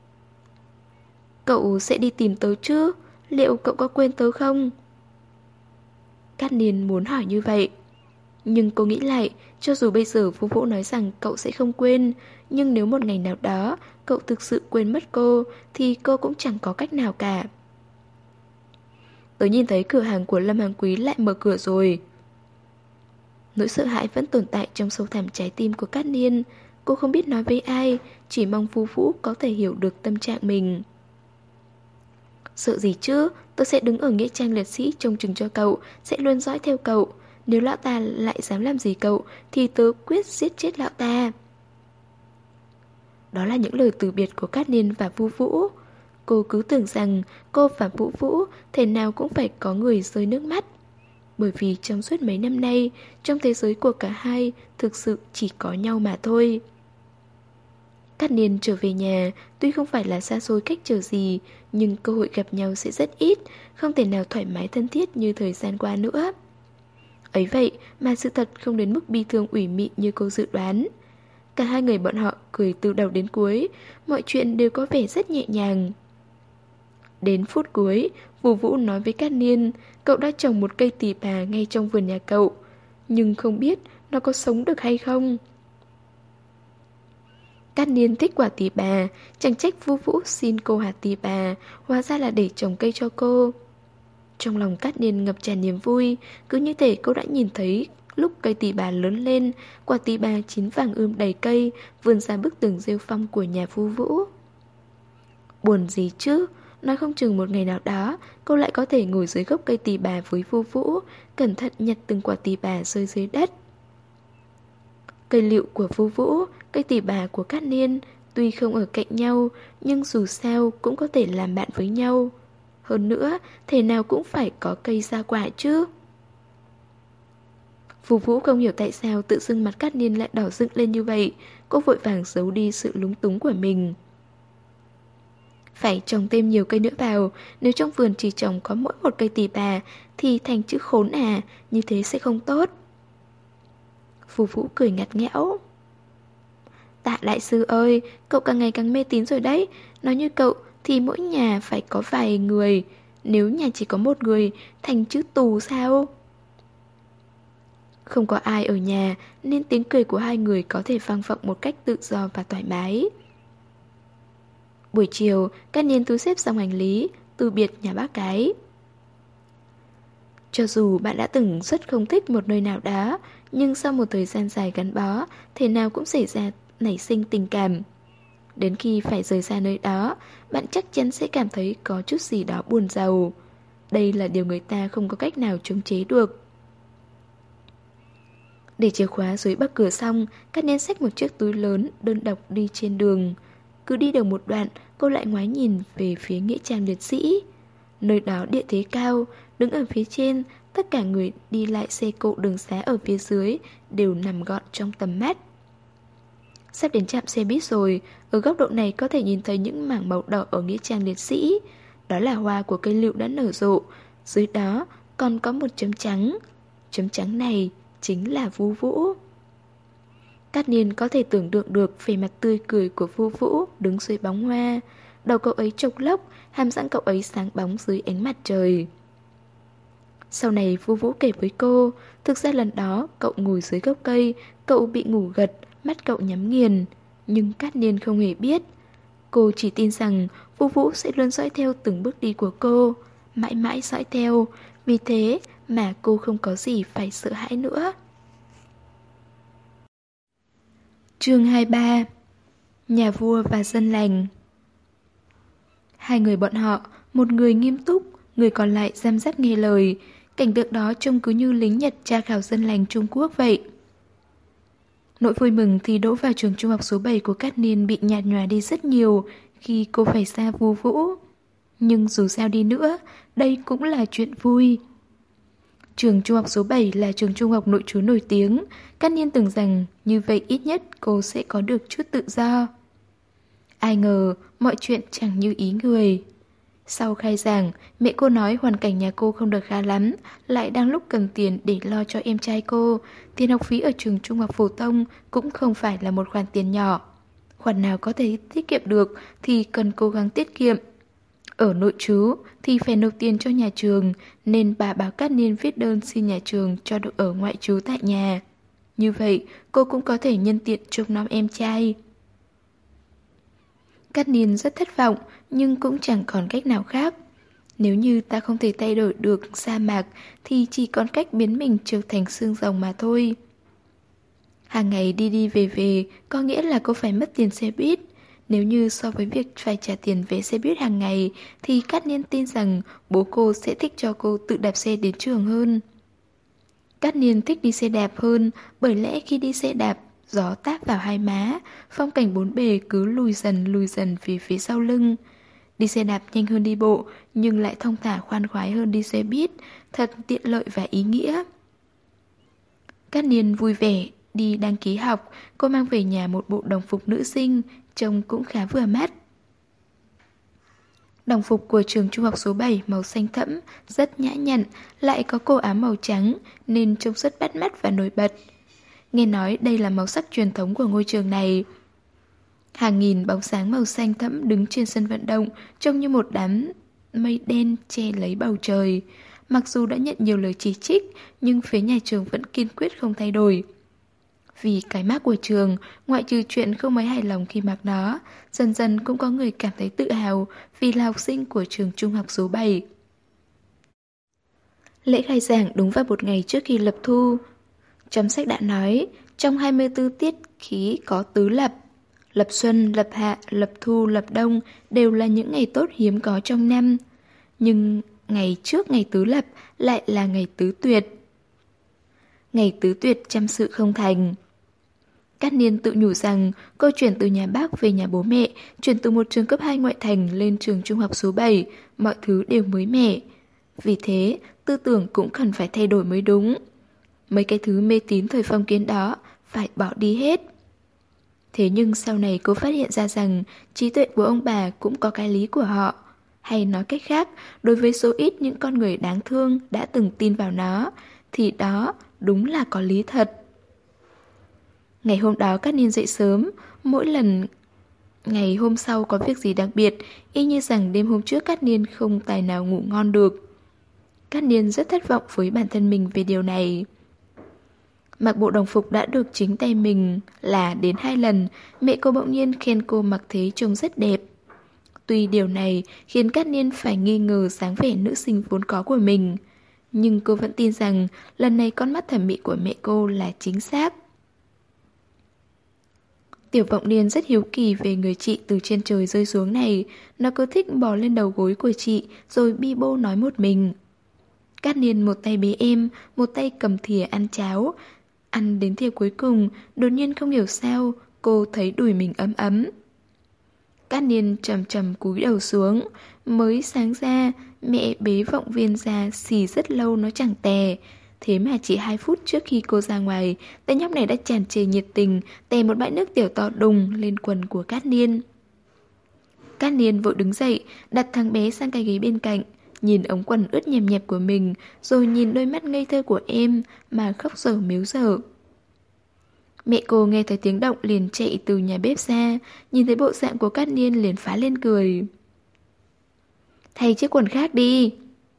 Cậu sẽ đi tìm tớ chứ? Liệu cậu có quên tớ không? Cát Niên muốn hỏi như vậy. Nhưng cô nghĩ lại, cho dù bây giờ Vu Vũ nói rằng cậu sẽ không quên, nhưng nếu một ngày nào đó cậu thực sự quên mất cô, thì cô cũng chẳng có cách nào cả. Tớ nhìn thấy cửa hàng của Lâm Hàng Quý lại mở cửa rồi. Nỗi sợ hãi vẫn tồn tại trong sâu thẳm trái tim của Cát Niên. Cô không biết nói với ai, chỉ mong Vu Vũ có thể hiểu được tâm trạng mình. Sợ gì chứ, tớ sẽ đứng ở nghĩa trang liệt sĩ trông chừng cho cậu, sẽ luôn dõi theo cậu. Nếu lão ta lại dám làm gì cậu, thì tớ quyết giết chết lão ta. Đó là những lời từ biệt của Cát Niên và Vu Vũ. Cô cứ tưởng rằng cô và Vu Vũ thể nào cũng phải có người rơi nước mắt. Bởi vì trong suốt mấy năm nay, trong thế giới của cả hai thực sự chỉ có nhau mà thôi. Cát Niên trở về nhà, tuy không phải là xa xôi cách trở gì, nhưng cơ hội gặp nhau sẽ rất ít, không thể nào thoải mái thân thiết như thời gian qua nữa. Ấy vậy mà sự thật không đến mức bi thương ủy mị như cô dự đoán. Cả hai người bọn họ cười từ đầu đến cuối, mọi chuyện đều có vẻ rất nhẹ nhàng. Đến phút cuối, Vu Vũ nói với Cát Niên, cậu đã trồng một cây tỳ bà ngay trong vườn nhà cậu, nhưng không biết nó có sống được hay không. Cát Niên thích quả tỳ bà, chẳng trách Vu Vũ xin cô hạt tỳ bà, hóa ra là để trồng cây cho cô. Trong lòng Cát Niên ngập tràn niềm vui, cứ như thể cô đã nhìn thấy lúc cây tỳ bà lớn lên, quả tỳ bà chín vàng ươm đầy cây, vươn ra bức tường rêu phong của nhà Vu Vũ. Buồn gì chứ, nói không chừng một ngày nào đó, cô lại có thể ngồi dưới gốc cây tỳ bà với Vu Vũ, cẩn thận nhặt từng quả tỳ bà rơi dưới đất. Cây lựu của Vu Vũ, cây tỳ bà của Cát Niên, tuy không ở cạnh nhau, nhưng dù sao cũng có thể làm bạn với nhau. Hơn nữa, thể nào cũng phải có cây ra quả chứ. Vu Vũ không hiểu tại sao tự dưng mặt Cát Niên lại đỏ rực lên như vậy. cô vội vàng giấu đi sự lúng túng của mình. Phải trồng thêm nhiều cây nữa vào, nếu trong vườn chỉ trồng có mỗi một cây tỳ bà thì thành chữ khốn à, như thế sẽ không tốt. Phù Vũ cười ngặt nghẽo. Tạ đại sư ơi, cậu càng ngày càng mê tín rồi đấy. Nói như cậu thì mỗi nhà phải có vài người, nếu nhà chỉ có một người, thành chữ tù sao? Không có ai ở nhà nên tiếng cười của hai người có thể vang vọng một cách tự do và thoải mái. Buổi chiều, các niên thu xếp xong hành lý, từ biệt nhà bác cái. Cho dù bạn đã từng rất không thích một nơi nào đó, nhưng sau một thời gian dài gắn bó, thể nào cũng xảy ra nảy sinh tình cảm. Đến khi phải rời xa nơi đó, bạn chắc chắn sẽ cảm thấy có chút gì đó buồn rầu. Đây là điều người ta không có cách nào chống chế được. Để chìa khóa dưới bậc cửa xong, Cát Niên xách một chiếc túi lớn đơn độc đi trên đường. Cứ đi được một đoạn, cô lại ngoái nhìn về phía nghĩa trang liệt sĩ. Nơi đó địa thế cao, đứng ở phía trên, tất cả người đi lại xe cộ đường xá ở phía dưới đều nằm gọn trong tầm mắt. Sắp đến trạm xe buýt rồi, ở góc độ này có thể nhìn thấy những mảng màu đỏ ở nghĩa trang liệt sĩ. Đó là hoa của cây lựu đã nở rộ, dưới đó còn có một chấm trắng. Chấm trắng này chính là Vu Vũ. Cát Niên có thể tưởng tượng được vẻ mặt tươi cười của Vu Vũ đứng dưới bóng hoa. Đầu cậu ấy trộc lốc, hàm răng cậu ấy sáng bóng dưới ánh mặt trời. Sau này Vu Vũ kể với cô, thực ra lần đó cậu ngồi dưới gốc cây, cậu bị ngủ gật, mắt cậu nhắm nghiền. Nhưng Cát Niên không hề biết. Cô chỉ tin rằng Vu Vũ sẽ luôn dõi theo từng bước đi của cô, mãi mãi dõi theo. Vì thế mà cô không có gì phải sợ hãi nữa. Chương 23. Nhà vua và dân lành. Hai người bọn họ, một người nghiêm túc, người còn lại răm rắp nghe lời. Cảnh tượng đó trông cứ như lính Nhật tra khảo dân lành Trung Quốc vậy. Nỗi vui mừng thì đỗ vào trường trung học số 7 của Cát Niên bị nhạt nhòa đi rất nhiều khi cô phải xa Vu Vũ. Nhưng dù sao đi nữa, đây cũng là chuyện vui. Trường trung học số 7 là trường trung học nội trú nổi tiếng. Cát Niên tưởng rằng như vậy ít nhất cô sẽ có được chút tự do. Ai ngờ mọi chuyện chẳng như ý người. Sau khai giảng, mẹ cô nói hoàn cảnh nhà cô không được khá lắm, lại đang lúc cần tiền để lo cho em trai cô. Tiền học phí ở trường trung học phổ thông cũng không phải là một khoản tiền nhỏ. Khoản nào có thể tiết kiệm được thì cần cố gắng tiết kiệm. Ở nội trú thì phải nộp tiền cho nhà trường, nên bà bảo Cát Niên viết đơn xin nhà trường cho được ở ngoại trú tại nhà. Như vậy, cô cũng có thể nhân tiện trông nom em trai. Cát Niên rất thất vọng, nhưng cũng chẳng còn cách nào khác. Nếu như ta không thể thay đổi được sa mạc, thì chỉ còn cách biến mình trở thành xương rồng mà thôi. Hàng ngày đi đi về về, có nghĩa là cô phải mất tiền xe buýt. Nếu như so với việc phải trả tiền vé xe buýt hàng ngày, thì Cát Niên tin rằng bố cô sẽ thích cho cô tự đạp xe đến trường hơn. Cát Niên thích đi xe đạp hơn, bởi lẽ khi đi xe đạp, gió táp vào hai má, phong cảnh bốn bề cứ lùi dần về phía sau lưng. Đi xe đạp nhanh hơn đi bộ, nhưng lại thong thả khoan khoái hơn đi xe buýt, thật tiện lợi và ý nghĩa. Cát Niên vui vẻ đi đăng ký học, cô mang về nhà một bộ đồng phục nữ sinh, trông cũng khá vừa mắt. Đồng phục của trường trung học số 7 màu xanh thẫm, rất nhã nhặn, lại có cổ áo màu trắng nên trông rất bắt mắt và nổi bật. Nghe nói đây là màu sắc truyền thống của ngôi trường này. Hàng nghìn bóng sáng màu xanh thẫm đứng trên sân vận động, trông như một đám mây đen che lấy bầu trời. Mặc dù đã nhận nhiều lời chỉ trích, nhưng phía nhà trường vẫn kiên quyết không thay đổi. Vì cái mác của trường, ngoại trừ chuyện không mấy hài lòng khi mặc nó, dần dần cũng có người cảm thấy tự hào vì là học sinh của trường trung học số 7. Lễ khai giảng đúng vào một ngày trước khi lập thu. Trong sách đã nói, trong 24 tiết khí có tứ lập. Lập xuân, lập hạ, lập thu, lập đông đều là những ngày tốt hiếm có trong năm. Nhưng ngày trước ngày tứ lập lại là ngày tứ tuyệt. Ngày tứ tuyệt trăm sự không thành. Cát Niên tự nhủ rằng cô chuyển từ nhà bác về nhà bố mẹ, chuyển từ một trường cấp 2 ngoại thành lên trường trung học số 7, mọi thứ đều mới mẻ. Vì thế, tư tưởng cũng cần phải thay đổi mới đúng. Mấy cái thứ mê tín thời phong kiến đó phải bỏ đi hết. Thế nhưng sau này cô phát hiện ra rằng trí tuệ của ông bà cũng có cái lý của họ. Hay nói cách khác, đối với số ít những con người đáng thương đã từng tin vào nó, thì đó đúng là có lý thật. Ngày hôm đó Cát Niên dậy sớm, mỗi lần ngày hôm sau có việc gì đặc biệt, y như rằng đêm hôm trước Cát Niên không tài nào ngủ ngon được. Cát Niên rất thất vọng với bản thân mình về điều này. Mặc bộ đồng phục đã được chính tay mình là đến 2 lần, mẹ cô bỗng nhiên khen cô mặc thế trông rất đẹp. Tuy điều này khiến Cát Niên phải nghi ngờ dáng vẻ nữ sinh vốn có của mình, nhưng cô vẫn tin rằng lần này con mắt thẩm mỹ của mẹ cô là chính xác. Tiểu Vọng Niên rất hiếu kỳ về người chị từ trên trời rơi xuống này, nó cứ thích bò lên đầu gối của chị rồi bi bô nói một mình. Cát Niên một tay bế em, một tay cầm thìa ăn cháo. Ăn đến thìa cuối cùng, đột nhiên không hiểu sao, cô thấy đùi mình ấm ấm. Cát Niên chầm chầm cúi đầu xuống. Mới sáng ra, mẹ bế Vọng Viên ra xì rất lâu nó chẳng tè. Thế mà chỉ 2 phút trước khi cô ra ngoài, tên nhóc này đã tràn trề nhiệt tình, tè một bãi nước tiểu to đùng lên quần của Cát Niên. Cát Niên vội đứng dậy, đặt thằng bé sang cái ghế bên cạnh, nhìn ống quần ướt nhèm nhẹp của mình, rồi nhìn đôi mắt ngây thơ của em mà khóc dở mếu dở. Mẹ cô nghe thấy tiếng động liền chạy từ nhà bếp ra, nhìn thấy bộ dạng của Cát Niên liền phá lên cười. Thay chiếc quần khác đi.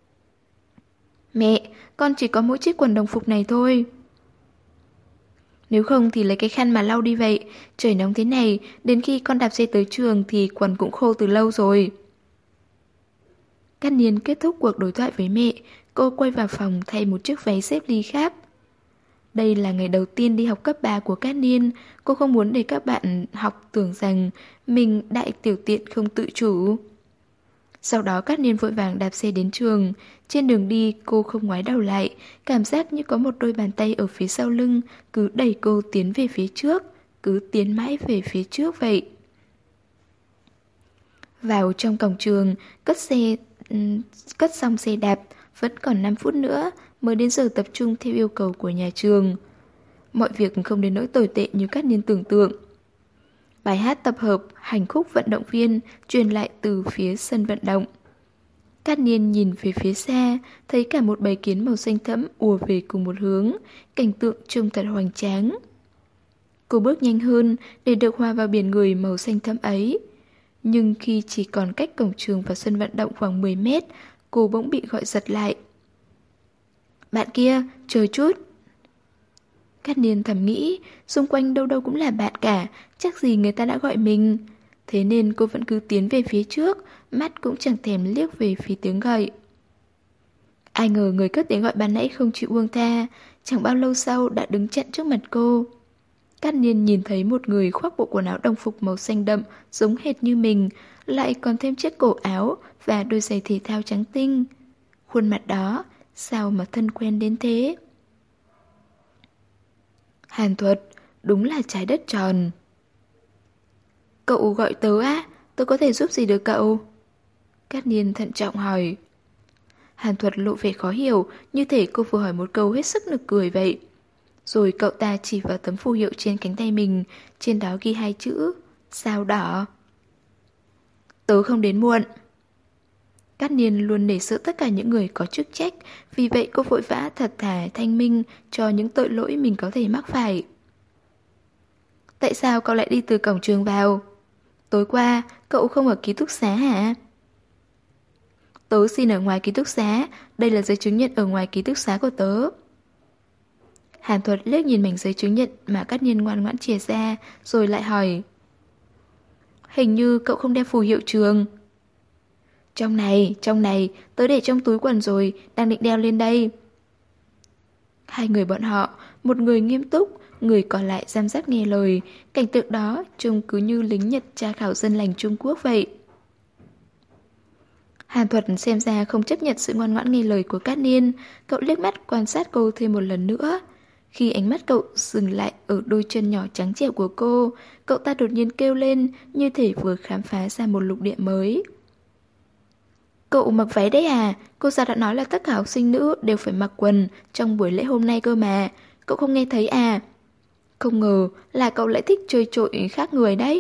Mẹ, con chỉ có mỗi chiếc quần đồng phục này thôi. Nếu không thì lấy cái khăn mà lau đi vậy. Trời nóng thế này, đến khi con đạp xe tới trường thì quần cũng khô từ lâu rồi. Cát Niên kết thúc cuộc đối thoại với mẹ, cô quay vào phòng thay một chiếc váy xếp ly khác. Đây là ngày đầu tiên đi học cấp 3 của Cát Niên, cô không muốn để các bạn học tưởng rằng mình đại tiểu tiện không tự chủ. Sau đó Cát Niên vội vàng đạp xe đến trường. Trên đường đi cô không ngoái đầu lại, cảm giác như có một đôi bàn tay ở phía sau lưng cứ đẩy cô tiến về phía trước, cứ tiến mãi về phía trước vậy. Vào trong cổng trường, cất xong xe đạp, vẫn còn 5 phút nữa mới đến giờ tập trung theo yêu cầu của nhà trường. Mọi việc không đến nỗi tồi tệ như Cát Niên tưởng tượng. Bài hát tập hợp hành khúc vận động viên truyền lại từ phía sân vận động. Cát Niên nhìn về phía xa, thấy cả một bầy kiến màu xanh thẫm ùa về cùng một hướng, cảnh tượng trông thật hoành tráng. Cô bước nhanh hơn để được hòa vào biển người màu xanh thẫm ấy. Nhưng khi chỉ còn cách cổng trường và sân vận động khoảng 10 mét, cô bỗng bị gọi giật lại. Bạn kia, chờ chút. Cát Niên thầm nghĩ, xung quanh đâu đâu cũng là bạn cả, chắc gì người ta đã gọi mình. Thế nên cô vẫn cứ tiến về phía trước, mắt cũng chẳng thèm liếc về phía tiếng gọi. Ai ngờ người cất tiếng gọi ban nãy không chịu buông tha, chẳng bao lâu sau đã đứng chặn trước mặt cô. Cát Niên nhìn thấy một người khoác bộ quần áo đồng phục màu xanh đậm, giống hệt như mình, lại còn thêm chiếc cổ áo và đôi giày thể thao trắng tinh. Khuôn mặt đó, sao mà thân quen đến thế? Hàn Thuật, đúng là trái đất tròn. Cậu gọi tớ á? Tớ có thể giúp gì được cậu? Cát Niên thận trọng hỏi. Hàn Thuật lộ vẻ khó hiểu, như thể cô vừa hỏi một câu hết sức nực cười vậy. Rồi cậu ta chỉ vào tấm phù hiệu trên cánh tay mình, trên đó ghi 2 chữ sao đỏ. Tớ không đến muộn. Cát Niên luôn nể sợ tất cả những người có chức trách, vì vậy cô vội vã thật thà thanh minh cho những tội lỗi mình có thể mắc phải. Tại sao cậu lại đi từ cổng trường vào? Tối qua, cậu không ở ký túc xá hả? Tớ xin ở ngoài ký túc xá, đây là giấy chứng nhận ở ngoài ký túc xá của tớ. Hàn Thuật liếc nhìn mảnh giấy chứng nhận mà Cát Niên ngoan ngoãn chìa ra, rồi lại hỏi. Hình như cậu không đeo phù hiệu trường. Trong này, tớ để trong túi quần rồi, đang định đeo lên đây. Hai người bọn họ, một người nghiêm túc, người còn lại giam giáp nghe lời, cảnh tượng đó trông cứ như lính Nhật tra khảo dân lành Trung Quốc vậy. Hàn Thuật xem ra không chấp nhận sự ngoan ngoãn nghe lời của Cát Niên, cậu liếc mắt quan sát cô thêm một lần nữa. Khi ánh mắt cậu dừng lại ở đôi chân nhỏ trắng trẻo của cô, cậu ta đột nhiên kêu lên như thể vừa khám phá ra một lục địa mới. Cậu mặc váy đấy à? Cô giáo đã nói là tất cả học sinh nữ đều phải mặc quần trong buổi lễ hôm nay cơ mà. Cậu không nghe thấy à? Không ngờ là cậu lại thích chơi trội khác người đấy.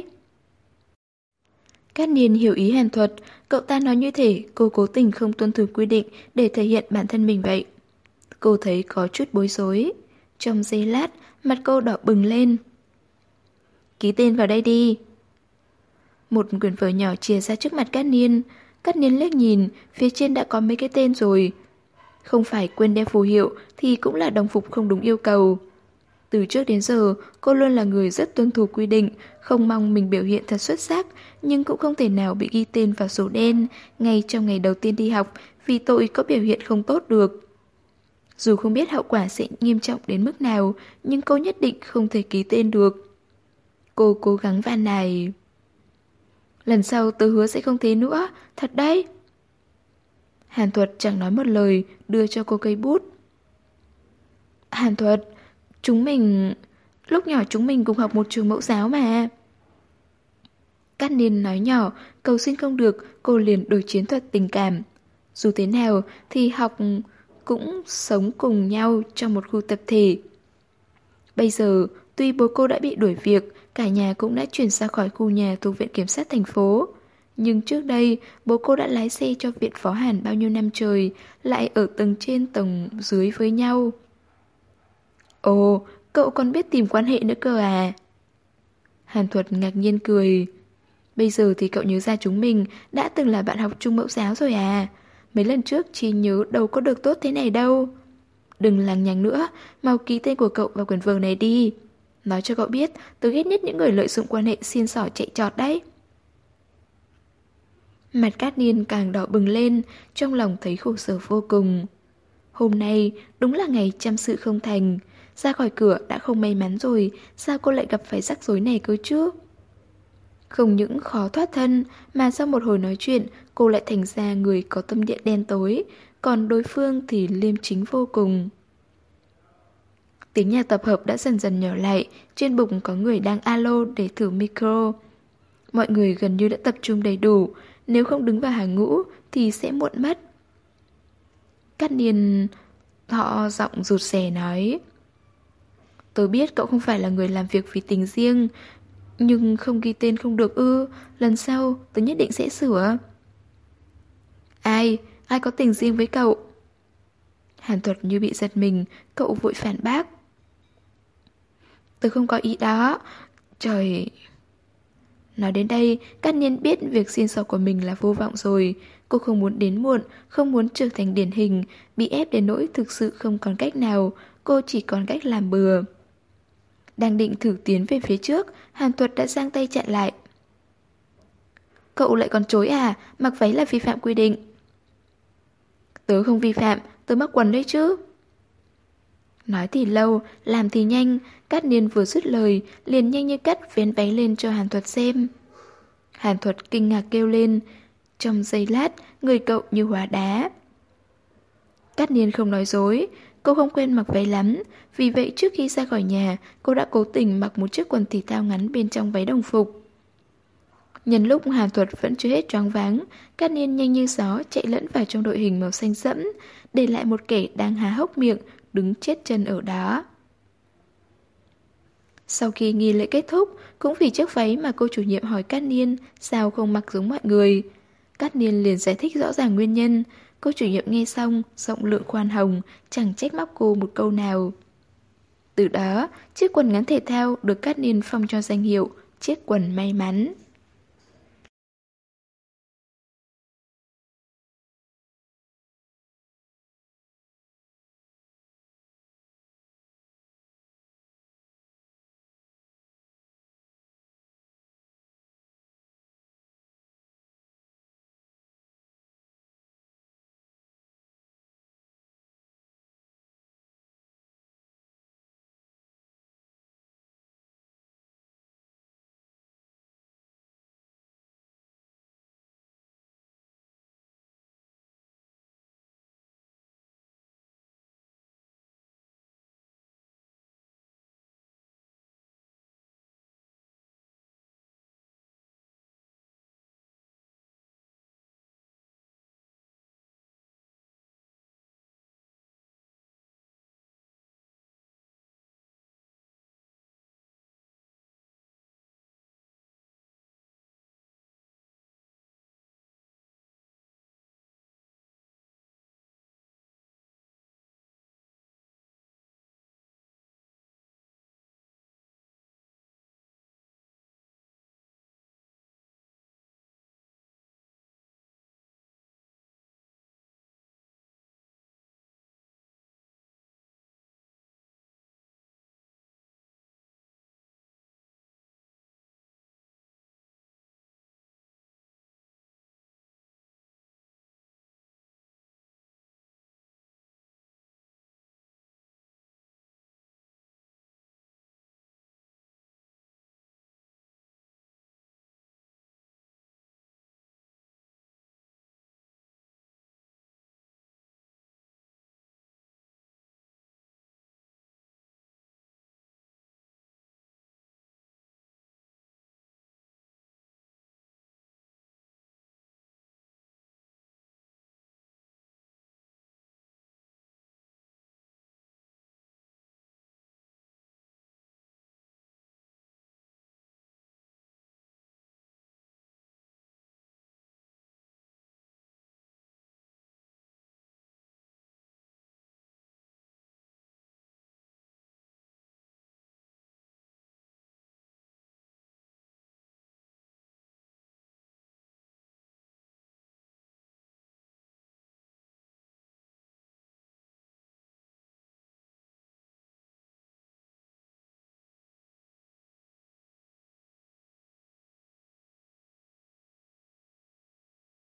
Cát Niên hiểu ý Hàn Thuật, cậu ta nói như thể cô cố tình không tuân thủ quy định để thể hiện bản thân mình vậy. Cô thấy có chút bối rối. Trong giây lát, mặt cô đỏ bừng lên. Ký tên vào đây đi. Một quyển vở nhỏ chìa ra trước mặt Cát Niên. Cát Niên liếc nhìn, phía trên đã có mấy cái tên rồi. Không phải quên đeo phù hiệu thì cũng là đồng phục không đúng yêu cầu. Từ trước đến giờ, cô luôn là người rất tuân thủ quy định, không mong mình biểu hiện thật xuất sắc, nhưng cũng không thể nào bị ghi tên vào sổ đen ngay trong ngày đầu tiên đi học vì tội có biểu hiện không tốt được. Dù không biết hậu quả sẽ nghiêm trọng đến mức nào, nhưng cô nhất định không thể ký tên được. Cô cố gắng van nài. Lần sau tớ hứa sẽ không thế nữa, thật đấy. Hàn Thuật chẳng nói một lời, đưa cho cô cây bút. Hàn Thuật, lúc nhỏ chúng mình cùng học một trường mẫu giáo mà. Cát Niên nói nhỏ, cầu xin không được, cô liền đổi chiến thuật tình cảm. Dù thế nào thì học cũng sống cùng nhau trong một khu tập thể. Bây giờ, tuy bố cô đã bị đuổi việc, cả nhà cũng đã chuyển ra khỏi khu nhà thuộc Viện Kiểm sát thành phố. Nhưng trước đây, bố cô đã lái xe cho Viện Phó Hàn bao nhiêu năm trời, lại ở tầng trên tầng dưới với nhau. Ồ, cậu còn biết tìm quan hệ nữa cơ à? Hàn Thuật ngạc nhiên cười. Bây giờ thì cậu nhớ ra chúng mình đã từng là bạn học chung mẫu giáo rồi à? Mấy lần trước chỉ nhớ đâu có được tốt thế này đâu. Đừng lằng nhằng nữa, mau ký tên của cậu vào quyển vở này đi. Nói cho cậu biết, tớ ghét nhất những người lợi dụng quan hệ xin xỏ chạy trọt đấy. Mặt Cát Niên càng đỏ bừng lên, trong lòng thấy khổ sở vô cùng. Hôm nay đúng là ngày trăm sự không thành. Ra khỏi cửa đã không may mắn rồi, sao cô lại gặp phải rắc rối này cơ chứ? Không những khó thoát thân, mà sau một hồi nói chuyện, cô lại thành ra người có tâm địa đen tối, còn đối phương thì liêm chính vô cùng. Tiếng nhạc tập hợp đã dần dần nhỏ lại, trên bục có người đang alo để thử micro. Mọi người gần như đã tập trung đầy đủ, nếu không đứng vào hàng ngũ thì sẽ muộn mất. Cát Niên họ giọng rụt rè nói. Tớ biết cậu không phải là người làm việc vì tình riêng, nhưng không ghi tên không được ư, lần sau tớ nhất định sẽ sửa. Ai có tình riêng với cậu? Hàn Thuật như bị giật mình, cậu vội phản bác. Tớ không có ý đó. Trời... Nói đến đây, Cát Niên biết việc xin xỏ của mình là vô vọng rồi. Cô không muốn đến muộn, không muốn trở thành điển hình, bị ép đến nỗi thực sự không còn cách nào, cô chỉ còn cách làm bừa. Đang định thử tiến về phía trước, Hàn Thuật đã giang tay chặn lại. Cậu lại còn chối à, mặc váy là vi phạm quy định. Tớ không vi phạm, tớ mắc quần đấy chứ. Nói thì lâu, làm thì nhanh, Cát Niên vừa dứt lời, liền nhanh như cắt vén váy lên cho Hàn Thuật xem. Hàn Thuật kinh ngạc kêu lên, trong giây lát, người cậu như hóa đá. Cát Niên không nói dối, cô không quen mặc váy lắm, vì vậy trước khi ra khỏi nhà, cô đã cố tình mặc một chiếc quần thể thao ngắn bên trong váy đồng phục. Nhân lúc Hàn Thuật vẫn chưa hết choáng váng, Cát Niên nhanh như gió chạy lẫn vào trong đội hình màu xanh sẫm, để lại một kẻ đang há hốc miệng, đứng chết chân ở đó. Sau khi nghi lễ kết thúc, cũng vì chiếc váy mà cô chủ nhiệm hỏi Cát Niên sao không mặc giống mọi người. Cát Niên liền giải thích rõ ràng nguyên nhân. Cô chủ nhiệm nghe xong, rộng lượng khoan hồng, chẳng trách móc cô một câu nào. Từ đó, chiếc quần ngắn thể thao được Cát Niên phong cho danh hiệu chiếc quần may mắn.